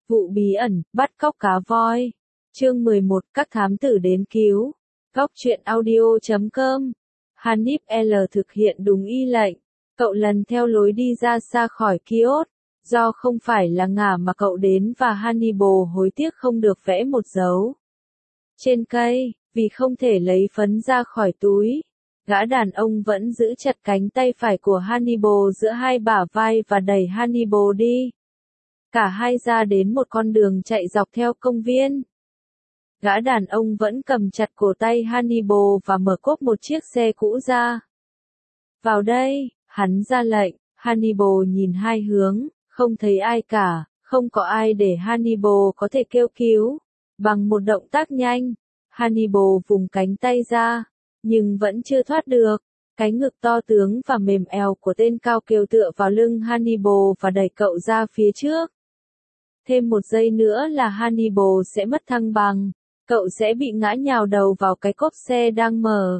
Vụ bí ẩn, bắt cóc cá voi. Chương 11, các thám tử đến cứu. Góc truyện audio.com. Hanif L thực hiện đúng y lệnh. Cậu lần theo lối đi ra xa khỏi kiosk. Do không phải là ngả mà cậu đến và Hannibal hối tiếc không được vẽ một dấu trên cây, vì không thể lấy phấn ra khỏi túi. Gã đàn ông vẫn giữ chặt cánh tay phải của Hannibal giữa hai bả vai và đẩy Hannibal đi. Cả hai ra đến một con đường chạy dọc theo công viên. Gã đàn ông vẫn cầm chặt cổ tay Hannibal và mở cốp một chiếc xe cũ ra. Vào đây, hắn ra lệnh. Hannibal nhìn hai hướng, không thấy ai cả, không có ai để Hannibal có thể kêu cứu. Bằng một động tác nhanh, Hannibal vùng cánh tay ra, nhưng vẫn chưa thoát được. Cái ngực to tướng và mềm eo của tên cao kiêu tựa vào lưng Hannibal và đẩy cậu ra phía trước. Thêm một giây nữa là Hannibal sẽ mất thăng bằng, cậu sẽ bị ngã nhào đầu vào cái cốp xe đang mở.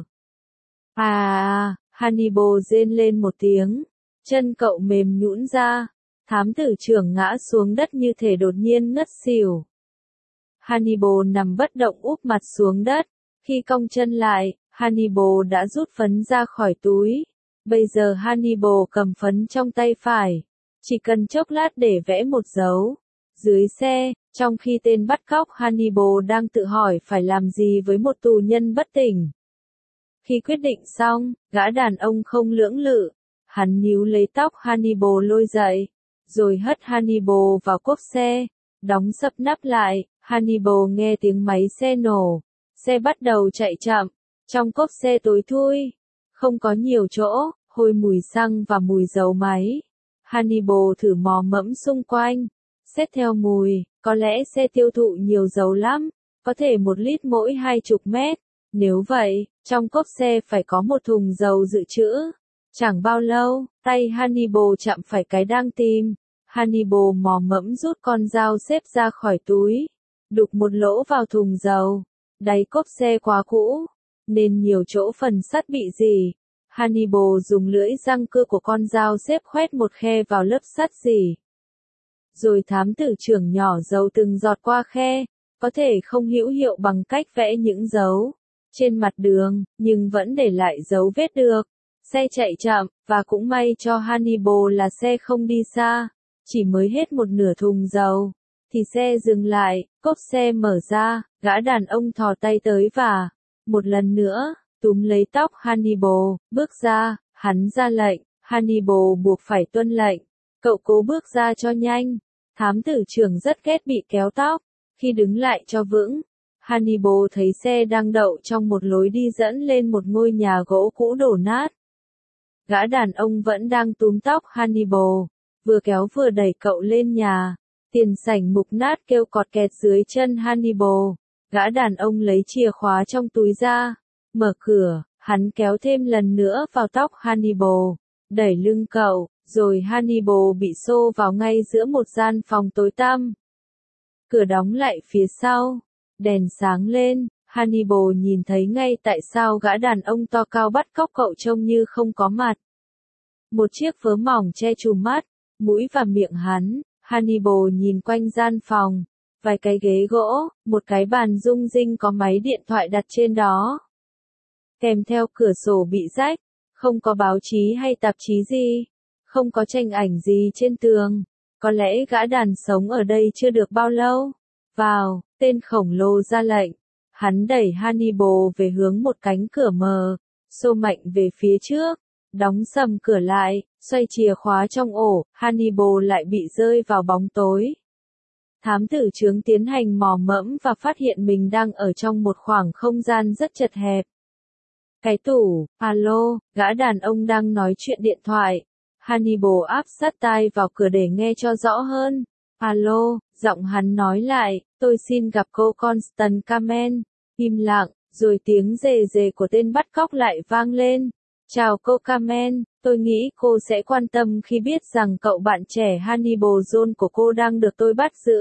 Hannibal rên lên một tiếng, chân cậu mềm nhũn ra, thám tử trưởng ngã xuống đất như thể đột nhiên ngất xỉu. Hannibal nằm bất động úp mặt xuống đất, khi cong chân lại, Hannibal đã rút phấn ra khỏi túi. Bây giờ Hannibal cầm phấn trong tay phải, chỉ cần chốc lát để vẽ một dấu dưới xe, trong khi tên bắt cóc Hannibal đang tự hỏi phải làm gì với một tù nhân bất tỉnh. Khi quyết định xong, gã đàn ông không lưỡng lự, hắn níu lấy tóc Hannibal lôi dậy, rồi hất Hannibal vào cốp xe, đóng sập nắp lại. Hannibal nghe tiếng máy xe nổ, xe bắt đầu chạy chậm, trong cốp xe tối thui, không có nhiều chỗ, hôi mùi xăng và mùi dầu máy. Hannibal thử mò mẫm xung quanh, xét theo mùi, có lẽ xe tiêu thụ nhiều dầu lắm, có thể 1 lít mỗi 20 mét, nếu vậy, trong cốp xe phải có một thùng dầu dự trữ. Chẳng bao lâu, tay Hannibal chạm phải cái đang tìm, Hannibal mò mẫm rút con dao xếp ra khỏi túi, đục một lỗ vào thùng dầu. Đáy cốp xe quá cũ, nên nhiều chỗ phần sắt bị rỉ. Hannibal dùng lưỡi răng cưa của con dao xếp khoét một khe vào lớp sắt rỉ. Rồi thám tử trưởng nhỏ dầu từng giọt qua khe, có thể không hữu hiệu bằng cách vẽ những dấu trên mặt đường, nhưng vẫn để lại dấu vết được. Xe chạy chậm, và cũng may cho Hannibal là xe không đi xa, chỉ mới hết một nửa thùng dầu thì xe dừng lại, cốp xe mở ra, gã đàn ông thò tay tới và, một lần nữa, túm lấy tóc Hannibal, bước ra, hắn ra lệnh, Hannibal buộc phải tuân lệnh, cậu cố bước ra cho nhanh. Thám tử trưởng rất ghét bị kéo tóc, khi đứng lại cho vững, Hannibal thấy xe đang đậu trong một lối đi dẫn lên một ngôi nhà gỗ cũ đổ nát. Gã đàn ông vẫn đang túm tóc Hannibal, vừa kéo vừa đẩy cậu lên nhà. Tiền sảnh mục nát kêu cọt kẹt dưới chân Hannibal. Gã đàn ông lấy chìa khóa trong túi ra, mở cửa, hắn kéo thêm lần nữa vào tóc Hannibal, đẩy lưng cậu, rồi Hannibal bị xô vào ngay giữa một gian phòng tối tăm. Cửa đóng lại phía sau, đèn sáng lên, Hannibal nhìn thấy ngay tại sao gã đàn ông to cao bắt cóc cậu trông như không có mặt. Một chiếc vớ mỏng che trùm mắt, mũi và miệng hắn. Hannibal nhìn quanh gian phòng, vài cái ghế gỗ, một cái bàn rung rinh có máy điện thoại đặt trên đó. Kèm theo cửa sổ bị rách, không có báo chí hay tạp chí gì, không có tranh ảnh gì trên tường. Có lẽ gã đàn sống ở đây chưa được bao lâu. Vào, tên khổng lồ ra lệnh. Hắn đẩy Hannibal về hướng một cánh cửa mờ, xô mạnh về phía trước. Đóng sầm cửa lại, xoay chìa khóa trong ổ, Hannibal lại bị rơi vào bóng tối. Thám tử trưởng tiến hành mò mẫm và phát hiện mình đang ở trong một khoảng không gian rất chật hẹp. Cái tủ, alo, gã đàn ông đang nói chuyện điện thoại. Hannibal áp sát tai vào cửa để nghe cho rõ hơn. Alo, giọng hắn nói lại, tôi xin gặp cô Constance Carmen. Im lặng, rồi tiếng rề rề của tên bắt cóc lại vang lên. Chào cô Carmen, tôi nghĩ cô sẽ quan tâm khi biết rằng cậu bạn trẻ Hannibal John của cô đang được tôi bắt giữ.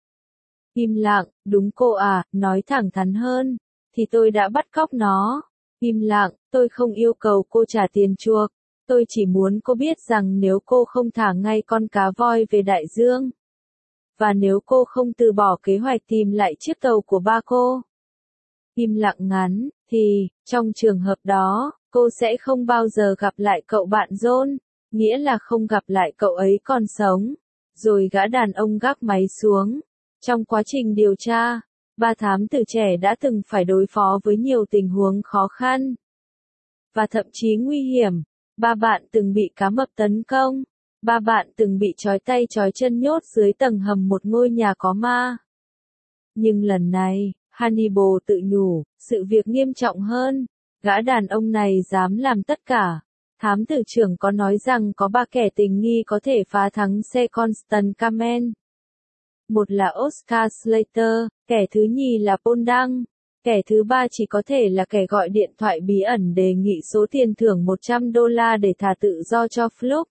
Im lặng, đúng cô à, nói thẳng thắn hơn, thì tôi đã bắt cóc nó. Im lặng, tôi không yêu cầu cô trả tiền chuộc, tôi chỉ muốn cô biết rằng nếu cô không thả ngay con cá voi về đại dương, và nếu cô không từ bỏ kế hoạch tìm lại chiếc tàu của ba cô, im lặng ngắn, thì, trong trường hợp đó, cô sẽ không bao giờ gặp lại cậu bạn John, nghĩa là không gặp lại cậu ấy còn sống. Rồi gã đàn ông gác máy xuống. Trong quá trình điều tra, ba thám tử trẻ đã từng phải đối phó với nhiều tình huống khó khăn và thậm chí nguy hiểm. Ba bạn từng bị cá mập tấn công. Ba bạn từng bị trói tay trói chân nhốt dưới tầng hầm một ngôi nhà có ma. Nhưng lần này, Hannibal tự nhủ, sự việc nghiêm trọng hơn. Gã đàn ông này dám làm tất cả. Thám tử trưởng có nói rằng có 3 kẻ tình nghi có thể phá thắng xe Constant Kamen. Một là Oscar Slater, kẻ thứ nhì là Paul Dang, kẻ thứ ba chỉ có thể là kẻ gọi điện thoại bí ẩn đề nghị số tiền thưởng $100 để thả tự do cho Fluke.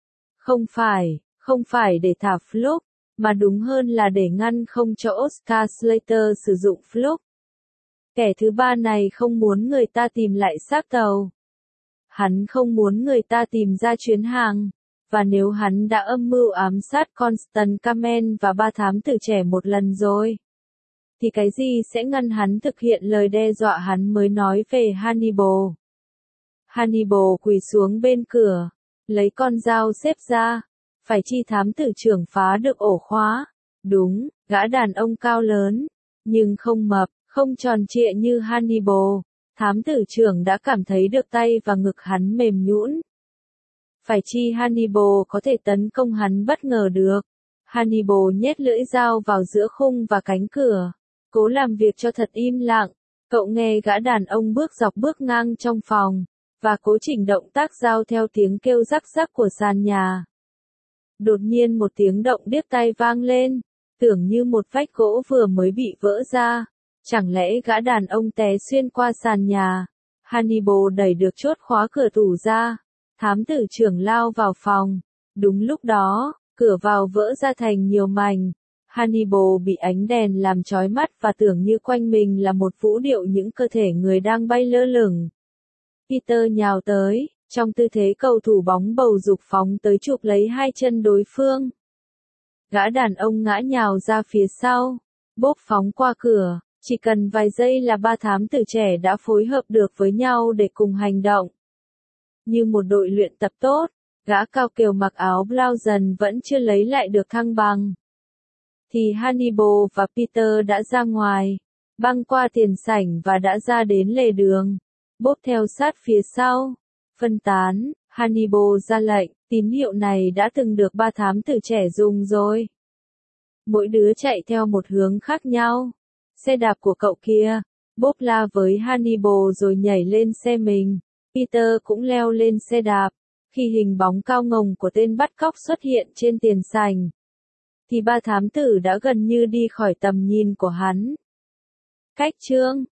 Không phải để thả Fluke, mà đúng hơn là để ngăn không cho Oscar Slater sử dụng Fluke. Kẻ thứ ba này không muốn người ta tìm lại xác tàu. Hắn không muốn người ta tìm ra chuyến hàng, và nếu hắn đã âm mưu ám sát Constant Kamen và ba thám tử trẻ một lần rồi, thì cái gì sẽ ngăn hắn thực hiện lời đe dọa hắn mới nói về Hannibal. Hannibal quỳ xuống bên cửa, lấy con dao xếp ra, phải chi thám tử trưởng phá được ổ khóa. Đúng, gã đàn ông cao lớn, nhưng không mập, không tròn trịa như Hannibal. Thám tử trưởng đã cảm thấy được tay và ngực hắn mềm nhũn. Phải chi Hannibal có thể tấn công hắn bất ngờ được. Hannibal nhét lưỡi dao vào giữa khung và cánh cửa. Cố làm việc cho thật im lặng. Cậu nghe gã đàn ông bước dọc bước ngang trong phòng, và cố chỉnh động tác dao theo tiếng kêu rắc rắc của sàn nhà. Đột nhiên một tiếng động điếc tai vang lên, tưởng như một vách gỗ vừa mới bị vỡ ra. Chẳng lẽ gã đàn ông té xuyên qua sàn nhà? Hannibal đẩy được chốt khóa cửa tủ ra. Thám tử trưởng lao vào phòng. Đúng lúc đó, cửa vào vỡ ra thành nhiều mảnh. Hannibal bị ánh đèn làm chói mắt và tưởng như quanh mình là một vũ điệu những cơ thể người đang bay lơ lửng. Peter nhào tới, trong tư thế cầu thủ bóng bầu dục phóng tới chụp lấy hai chân đối phương. Gã đàn ông ngã nhào ra phía sau, bốp phóng qua cửa. Chỉ cần vài giây là ba thám tử trẻ đã phối hợp được với nhau để cùng hành động. Như một đội luyện tập tốt, gã cao kiều mặc áo blouson vẫn chưa lấy lại được thăng bằng. Thì Hannibal và Peter đã ra ngoài, băng qua tiền sảnh và đã ra đến lề đường. Bốp theo sát phía sau. Phân tán, Hannibal ra lệnh, tín hiệu này đã từng được ba thám tử trẻ dùng rồi. Mỗi đứa chạy theo một hướng khác nhau. Xe đạp của cậu kia. Bob la với Hannibal rồi nhảy lên xe mình. Peter cũng leo lên xe đạp. Khi hình bóng cao ngồng của tên bắt cóc xuất hiện trên tiền sảnh, thì ba thám tử đã gần như đi khỏi tầm nhìn của hắn. Cách chương